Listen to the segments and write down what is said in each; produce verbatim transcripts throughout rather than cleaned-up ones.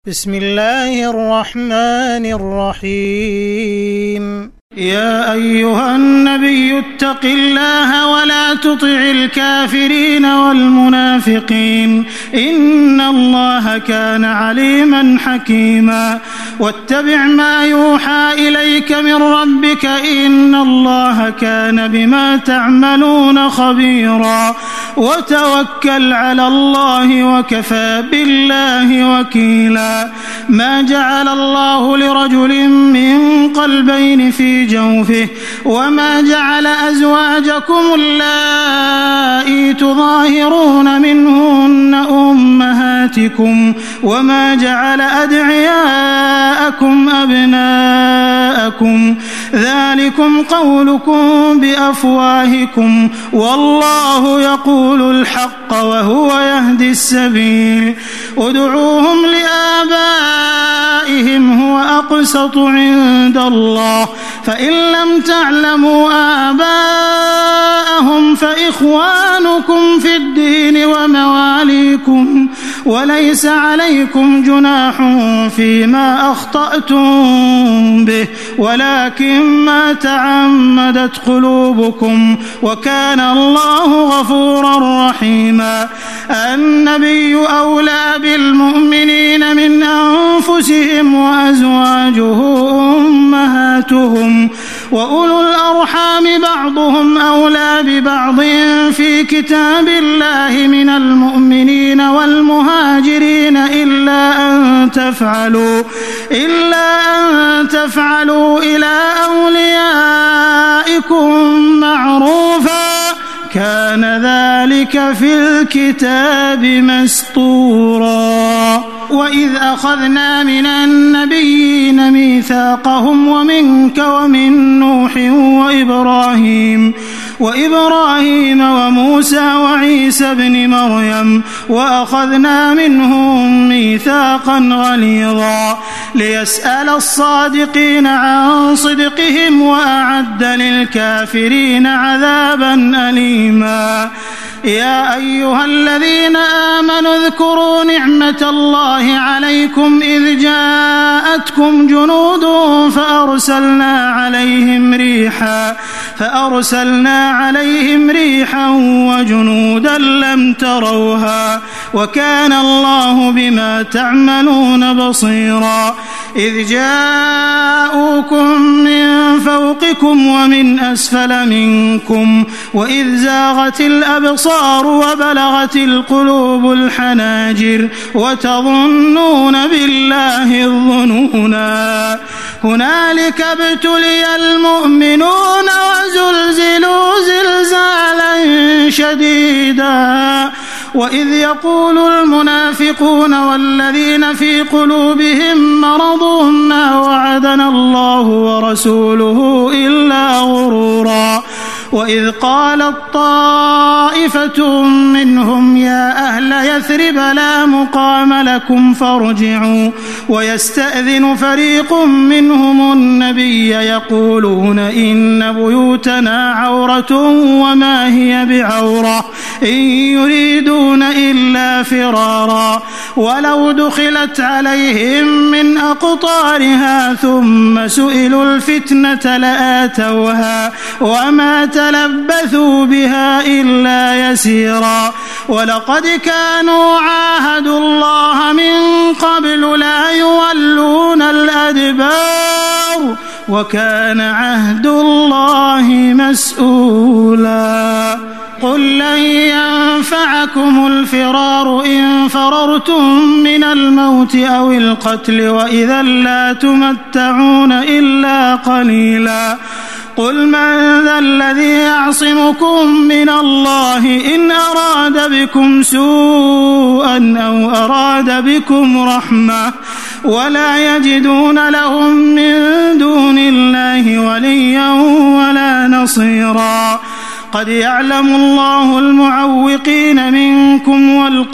بسم الله الرحمن الرحيم. يا أيها النبي اتق الله ولا تطع الكافرين والمنافقين إن الله كان عليما حكيما. واتبع ما يوحى إليك من ربك إن الله كان بما تعملون خبيرا. وتوكل على الله وكفى بالله وكيلا. ما جعل الله لرجل من قلبين في جوفه وما جعل أزواجكم اللائي تظاهرون منهن أمهاتكم وما جعل أدعياءكم أبناءكم ذلكم قولكم بأفواهكم والله يقول الحق وهو يهدي السبيل. ادعوهم لآبائهم هو أقسط عند الله فإن لم تعلموا آباءهم فإخوانكم في الدين ومواليكم وليس عليكم جناح فيما أخطأتم به ولكن ما تعمدت قلوبكم وكان الله غفورا رحيما. النبي أولى بالمؤمنين من أنفسهم وأزواجه أمهاتهم وأولو الأرحام بعضهم أولى ببعض في كتاب الله من المؤمنين والمهاجرين إلا أن تفعلوا إلا أن تفعلوا إلى أوليائكم معروفا كان ذلك في الكتاب مسطورا. وإذ أخذنا من النبيين ميثاقهم ومنك ومن نوح وإبراهيم وإبراهيم وموسى وعيسى ابن مريم وأخذنا منهم ميثاقا غليظا ليسأل الصادقين عن صدقهم وأعد للكافرين عذابا أليما. يا أيها الذين آمنوا اذكروا نعمة الله عليكم إذ جاءتكم جنود فأرسلنا عليهم ريحا فأرسلنا عليهم ريحا وجنودا لم تروها وكان الله بما تعملون بصيرا. إذ جاءوكم من فوقكم ومن أسفل منكم وإذ زاغت الأبصار وبلغت القلوب الحناجر وتظنون بالله الظنونا. هنالك ابتلي المؤمنون وزلزلوا زلزالا شديدا. وإذ يقول المنافقون والذين في قلوبهم مرض ما وعدنا الله ورسوله إلا غرورا. وإذ قالت طائفة منهم يا أهل يثرب لا مقام لكم فارجعوا ويستأذن فريق منهم النبي يقولون إن بيوتنا عورة وما هي بعورة إن يريدون إلا فرارا ولو دخلت عليهم من أقطارها ثم سئلوا الفتنة لآتوها وما تلبثوا بها إلا يسيرا. ولقد كانوا عاهدوا الله من قبل لا يولون الأدبار وكان عهد الله مسؤولا. قل لن ينفعكم الفرار إن فررتم من الموت أو القتل وإذا لا تمتعون إلا قليلا. قل من ذا الذي يعصمكم من الله إن أراد بكم سوءا أو أراد بكم رحمة ولا يجدون لهم من دون الله وليا ولا نصيرا. قد يعلم الله المعوقين منكم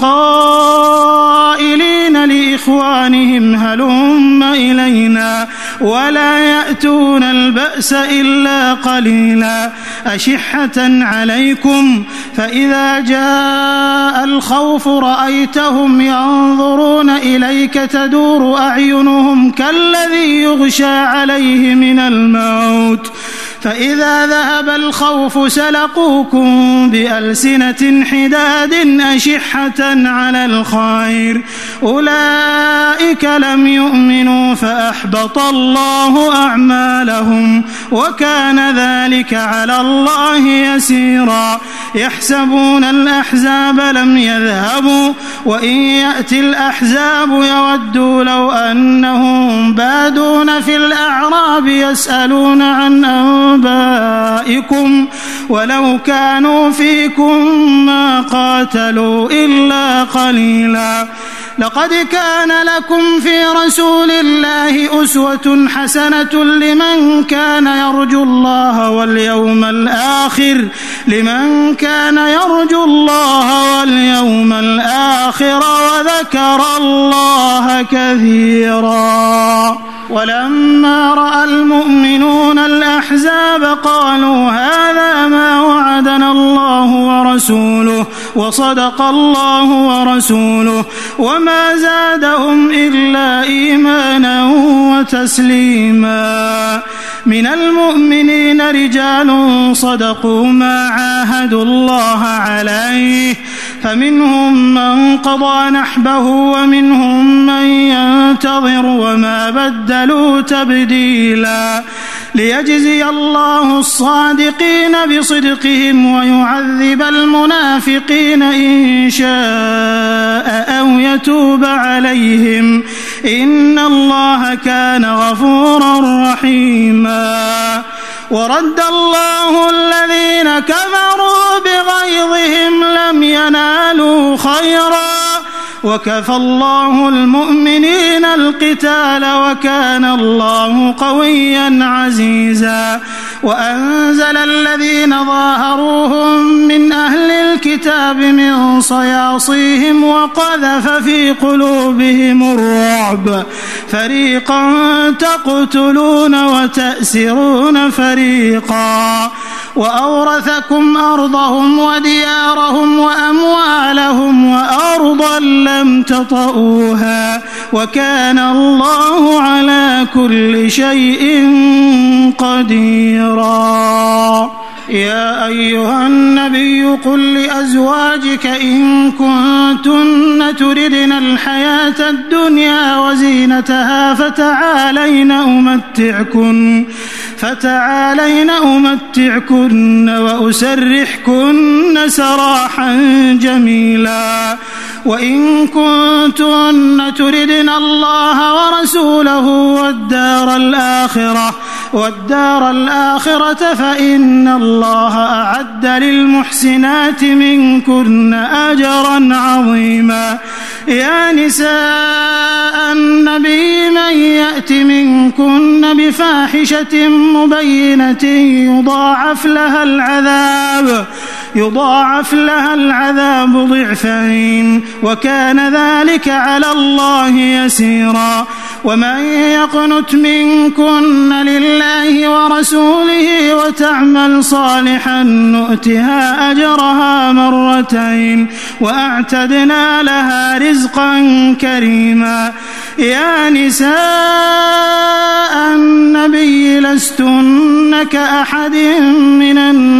والقائلين لإخوانهم هلم إلينا ولا يأتون البأس إلا قليلا أشحة عليكم فإذا جاء الخوف رأيتهم ينظرون إليك تدور أعينهم كالذي يغشى عليه من الموت فإذا ذهب الخوف سلقوكم بألسنة حداد أشحة على الخير أولئك لم يؤمنوا فأحبط الله أعمالهم وكان ذلك على الله يسيرا يحسبون الأحزاب لم يذهبوا وإن يأتي الأحزاب يودوا لو أنهم بادون في الأعراب يسألون عن أنبائكم ولو كانوا فيكم ما قاتلوا إلا قليلا لقد كان لكم في رسول الله أسوة حسنة لمن كان يرجو الله واليوم الآخر لمن كان يرجو الله واليوم الآخر وذكر الله كثيرا ولما رأى المؤمنون الأحزاب قالوا هذا ما وعدنا الله ورسوله وصدق الله ورسوله وما زادهم إلا إيمانا وتسليما من المؤمنين رجال صدقوا ما عاهدوا الله عليه فمنهم من قضى نحبه ومنهم من ينتظر وما بدلوا تبديلا ليجزي الله الصادقين بصدقهم ويعذب المنافقين إن شاء أو يتوب عليهم إن الله كان غفورا رحيما ورد الله الذين كفروا بغيظهم لم ينالوا خيرا وكفى الله المؤمنين القتال وكان الله قويا عزيزا وأنزل الذين ظاهروهم من أهل الكتاب من صياصيهم وقذف في قلوبهم الرعب فريقا تقتلون وتأسرون فريقا وأورثكم أرضهم وديارهم وأموالهم وأرضا لم تطئوها وكان الله على كل شيء قديرا يا أيها النبي قل لأزواجك إن كنتن تردن الحياة الدنيا وزينتها فتعالين أمتعكن فتعالين أمتعكن وأسرحكن سراحا جميلا وإن كنتن تردن الله ورسوله والدار الآخرة والدار الآخرة فإن الله أعد للمحسنات منكن أجرا عظيما يا نساء النبي من يأت منكن بفاحشة مبينة يضاعف لها العذاب يضاعف لها العذاب ضعفين وكان ذلك على الله يسيرا ومن يقنت منكن لله ورسوله وتعمل صالحا نؤتها أجرها مرتين وأعتدنا لها رزقا كريما يا نساء النبي لستن كأحد من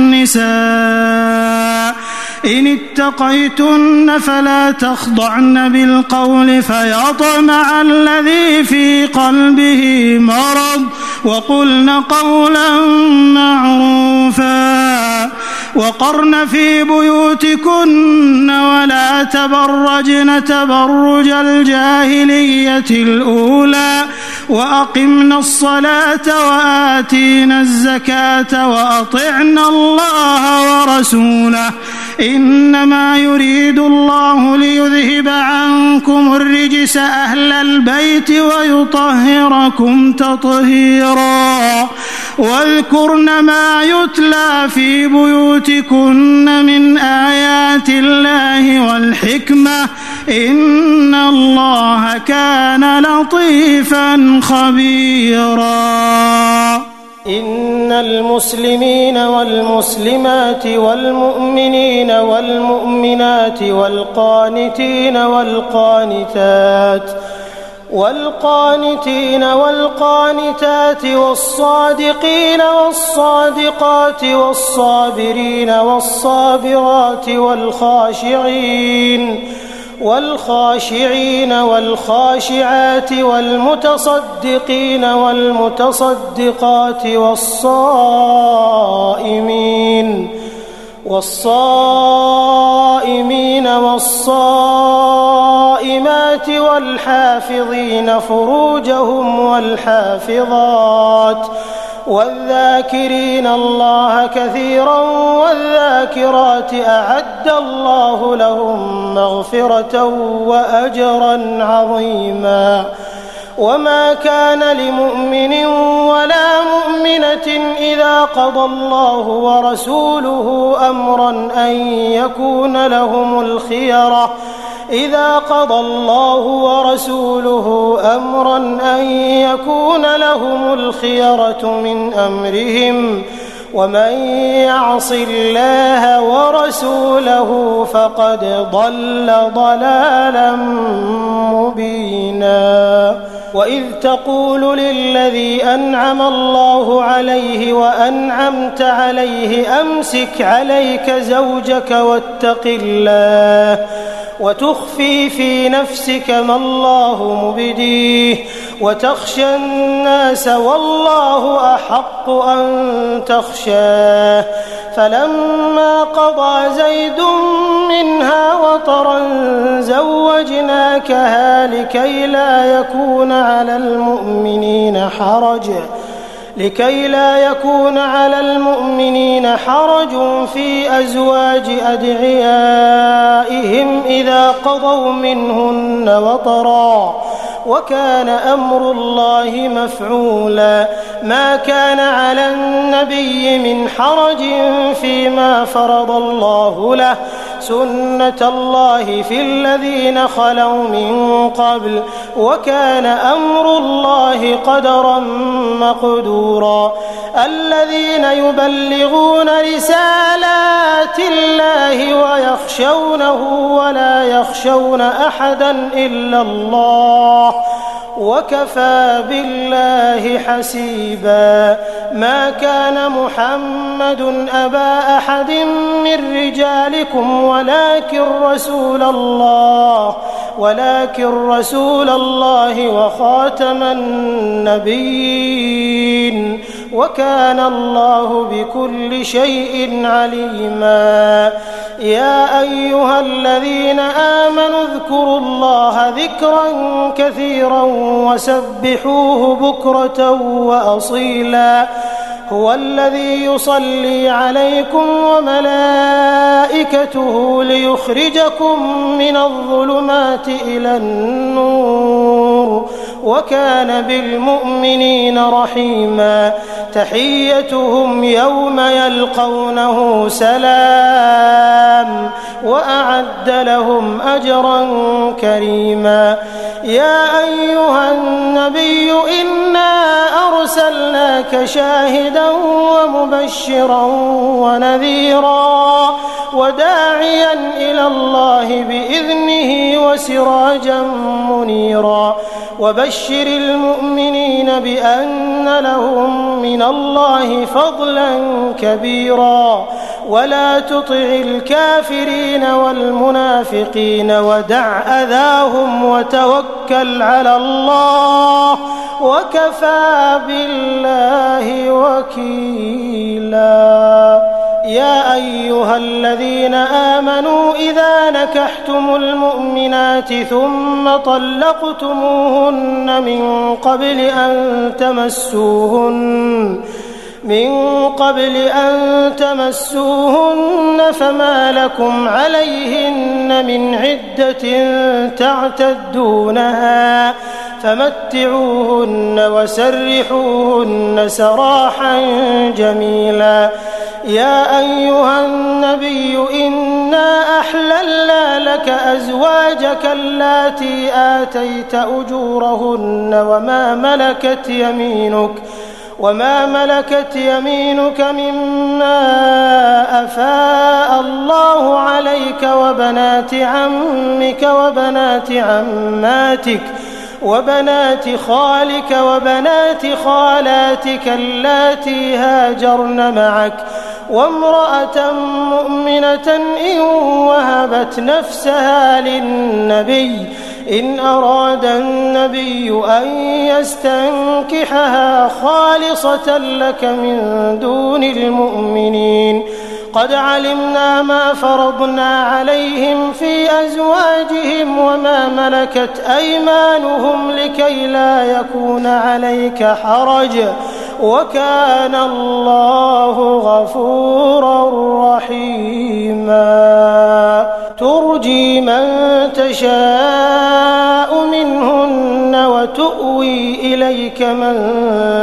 النساء إن اتقيتن فلا تخضعن بالقول فيطمع الذي في قلبه مرض وقلن قولا معروفا وقرن في بيوتكن ولا تبرجن تبرج الجاهلية الأولى وأقمنا الصلاة وآتينا الزكاة وأطعنا الله ورسوله إنما يريد الله ليذهب عنكم الرجس أهل البيت ويطهركم تطهيرا واذكرن ما يتلى في بيوتكن من آيات الله والحكمة إن الله كان لطيفا خبيرا. إن المسلمين والمسلمات والمؤمنين والمؤمنات والقانتين والقانتات والقانتين والقانتات والصادقين والصادقات والصابرين والصابرات والخاشعين والخاشعين والخاشعات والمتصدقين والمتصدقات والصائمين والصائمين والصائمات والحافظين فروجهم والحافظات والذاكرين الله كثيرا والذاكرات أعد الله لهم مغفرة وأجرا عظيما. وما كان لمؤمن ولا مؤمنة إذا قضى الله ورسوله أمرا أن يكون لهم الخيرة إذا قضى الله ورسوله أمرا أن يكون لهم الخيرة من أمرهم ومن يعص الله ورسوله فقد ضل ضلالا مبينا. وإذ تقول للذي أنعم الله عليه وأنعمت عليه أمسك عليك زوجك واتق الله وتخفي في نفسك ما الله مبديه وتخشى الناس والله أحق أن تخشاه فلما قضى زيد منها وطرا زوجناكها لكي لا يكون على المؤمنين حرج لكي لا يكون على المؤمنين حرج في أزواج أدعيائهم إذا قضوا منهن وطرا وكان أمر الله مفعولا. ما كان على النبي من حرج فيما فرض الله له سنة الله في الذين خلوا من قبل وكان أمر الله قدرا مقدورا. الذين يبلغون رسالات الله ويخشونه ولا يخشون أحدا إلا الله وكفى بالله حسيبا. ما كان محمد أبا أحد من رجالكم ولكن رسول الله ولكن رسول الله وخاتم النبيين وكان الله بكل شيء عليما. يا أيها الذين آمنوا اذكروا الله ذكرا كثيرا وسبحوه بكرة وأصيلا. هو الذي يصلي عليكم وملائكته ليخرجكم من الظلمات إلى النور وكان بالمؤمنين رحيما. تحيتهم يوم يلقونه سلام وأعد لهم أجرا كريما. يا أيها النبي إنا أرسلناك شاهدا ومبشرا ونذيرا وداعيا إلى الله بإذنه وسراجا منيرا. وبشر المؤمنين بأن لهم من الله فضلا كبيرا. ولا تطع الكافرين والمنافقين ودع أذاهم وتوكل على الله وكفى بالله وكيلا. يا أيها الذين آمنوا إذا نكحتم المؤمنات ثم طلقتموهن من قبل أن تمسوهن من قبل أن تمسوهن فما لكم عليهن من عدة تعتدونها فمتعوهن وسرحوهن سراحا جميلا. يا أيها النبي إنا أحللنا لك أزواجك اللاتي آتيت أجورهن وما ملكت يمينك وما ملكت يمينك مما أفاء الله عليك وبنات عمك وبنات عماتك وبنات خالك وبنات خالاتك اللاتي هاجرن معك وامرأة مؤمنة إن وهبت نفسها للنبي إن أراد النبي أن يستنكحها خالصة لك من دون المؤمنين. قد علمنا ما فرضنا عليهم في أزواجهم وما ملكت أيمانهم لكي لا يكون عليك حرج وكان الله غفورا رحيما. ترجي من تشاء منهن وتؤوي إليك من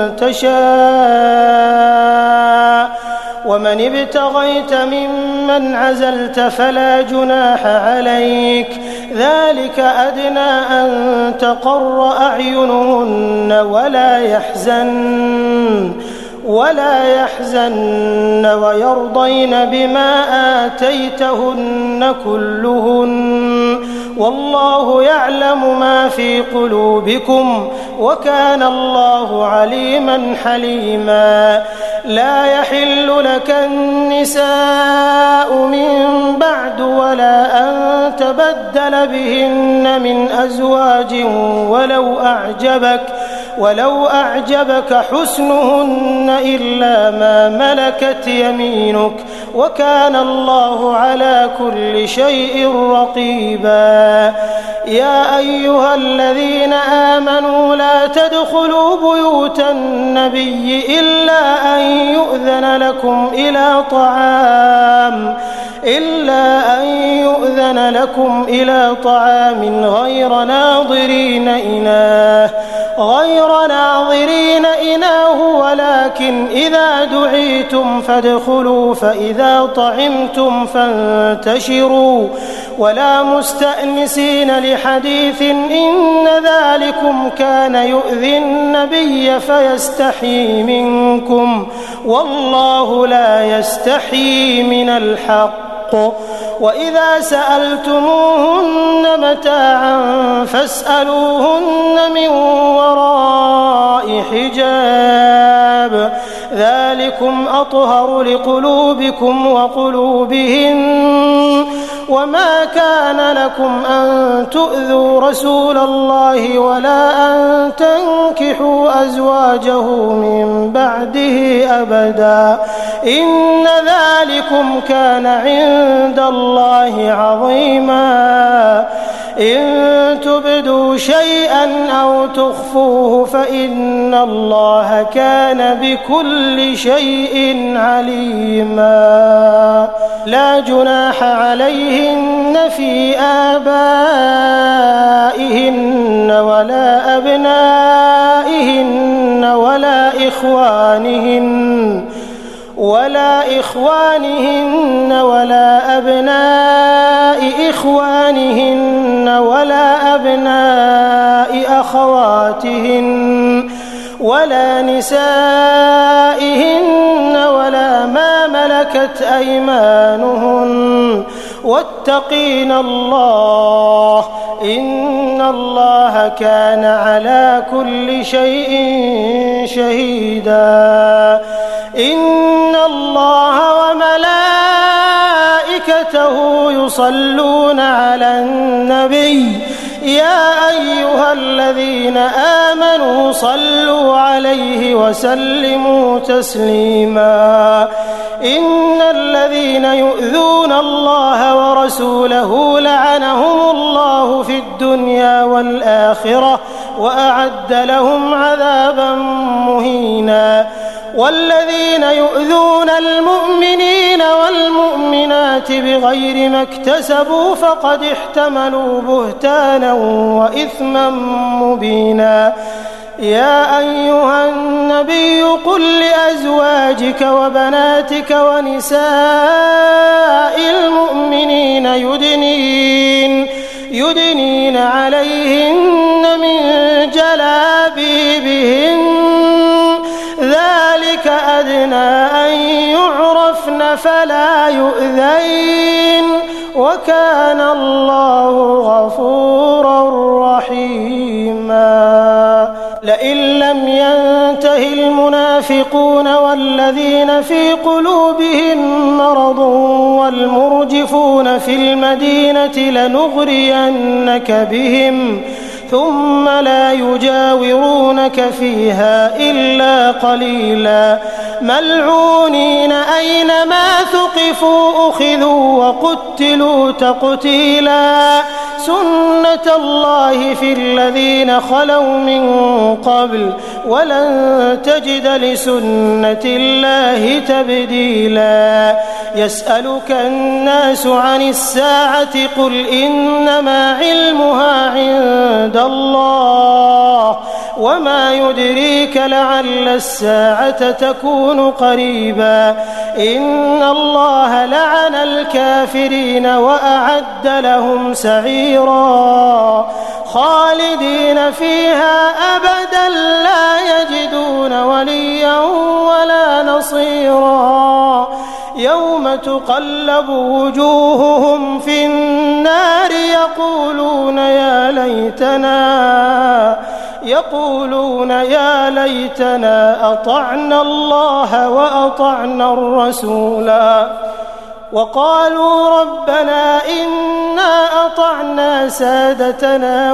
تشاء ومن ابتغيت ممن عزلت فلا جناح عليك ذلك أدنى أن تقر أعينهن ولا يحزن ولا يحزن ويرضين بما آتيتهن كلهن والله يعلم ما في قلوبكم وكان الله عليما حليما. لا يحل لك النساء من بعد ولا أن تبدل بهن من أزواج ولو أعجبك ولو أعجبك حسنهن إلا ما ملكت يمينك وكان الله على كل شيء رقيبا. يا أيها الذين آمنوا لا تدخلوا بيوت النبي إلا أن يؤذن لكم إلى طعام إلا أن يؤذن لكم إلى طعام غير ناظرين إناه غير ناظرين إناه ولكن إذا دعيتم فادخلوا فإذا طعمتم فانتشروا ولا مستأنسين لحديث إن ذلكم كان يؤذي النبي فيستحيي منكم والله لا يستحيي من الحق. وإذا سألتموهن متاعا فاسألوهن من وراء حجاب ذلكم أطهر لقلوبكم وقلوبهن وما كان لكم أن تؤذوا رسول الله ولا أن تنكحوا أزواجه من بعده أبدا إن ذلكم كان عند الله عظيما. إن تبدوا شيئا أو تخفوه فإن الله كان بكل شيء عليما. لا جناح عليهن في آبائهن ولا أبنائهن ولا إخوانهن ولا إخوانهن ولا أبناء إخوانهن ولا أبناء أخواتهن ولا نسائهن ولا ما ملكت أيمانهن واتقين الله إن الله كان على كل شيء شهيدا. إن الله وملائكته يصلون على النبي يا أيها الذين آمنوا صلوا عليه وسلموا تسليما. إن الذين يؤذون الله ورسوله لعنهم الله في الدنيا والآخرة وأعد لهم عذابا مهينا. والذين يؤذون المؤمنين والمؤمنات بغير ما اكتسبوا فقد احتملوا بهتانا وإثما مبينا. يا أيها النبي قل لأزواجك وبناتك ونساء المؤمنين يدنين, يدنين عليهن من جلابيبهن ذلك أدنى أن يعرفن فلا يؤذين وكان الله غفورا رحيما. لئن لم ينته المنافقون والذين في قلوبهم مرض والمرجفون في المدينة لنغرينك بهم ثم لا يجاورونك فيها إلا قليلا ملعونين أينما ثقفوا أخذوا وقتلوا تقتيلا. سنة الله في الذين خلوا من قبل ولن تجد لسنة الله تبديلا. يسألك الناس عن الساعة قل إنما علمها عند الله وما يدريك لعل الساعة تكون قريبا. إن الله لعن الكافرين وأعد لهم سعيرا خالدين فيها أبدا لا يجدون وليا ولا نصيرا. يوم تقلب وجوههم في النار يقولون يا ليتنا يقولون يا ليتنا أطعنا الله وأطعنا الرسولا وقالوا ربنا إنا أطعنا سادتنا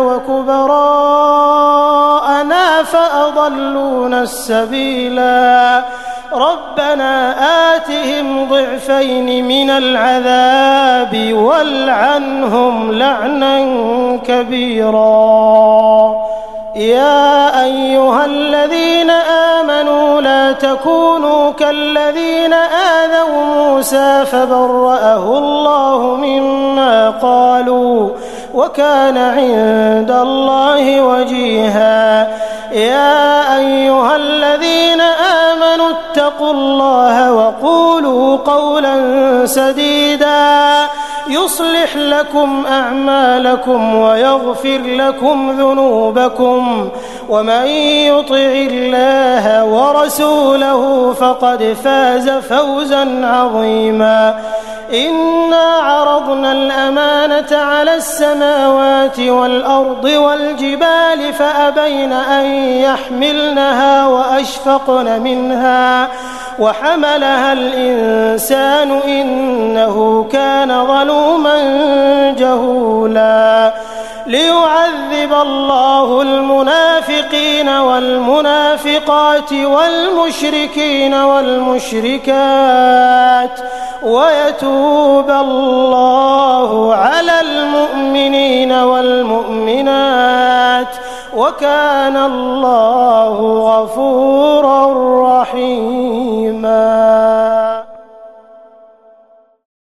وكبراءنا فأضلونا السبيلا. ربنا آتهم ضعفين من العذاب والعنهم لعنا كبيرا. يا أيها الذين آمنوا لا تكونوا كالذين آذوا موسى فبرأه الله مما قالوا وكان عند الله وجيها. يا أيها الذين آمنوا اتقوا الله وقولوا قولا سديدا يصلح لكم أعمالكم ويغفر لكم ذنوبكم ومن يطع الله ورسوله فقد فاز فوزا عظيما. إنا عرضنا الأمانة على السماوات والأرض والجبال فأبين أن يحملنها وأشفقن منها وحملها الإنسان إنه كان ظلوما جهولا. ليعذب الله المنافقين والمنافقات والمشركين والمشركات ويتوب الله على المؤمنين والمؤمنات وكان الله غفورا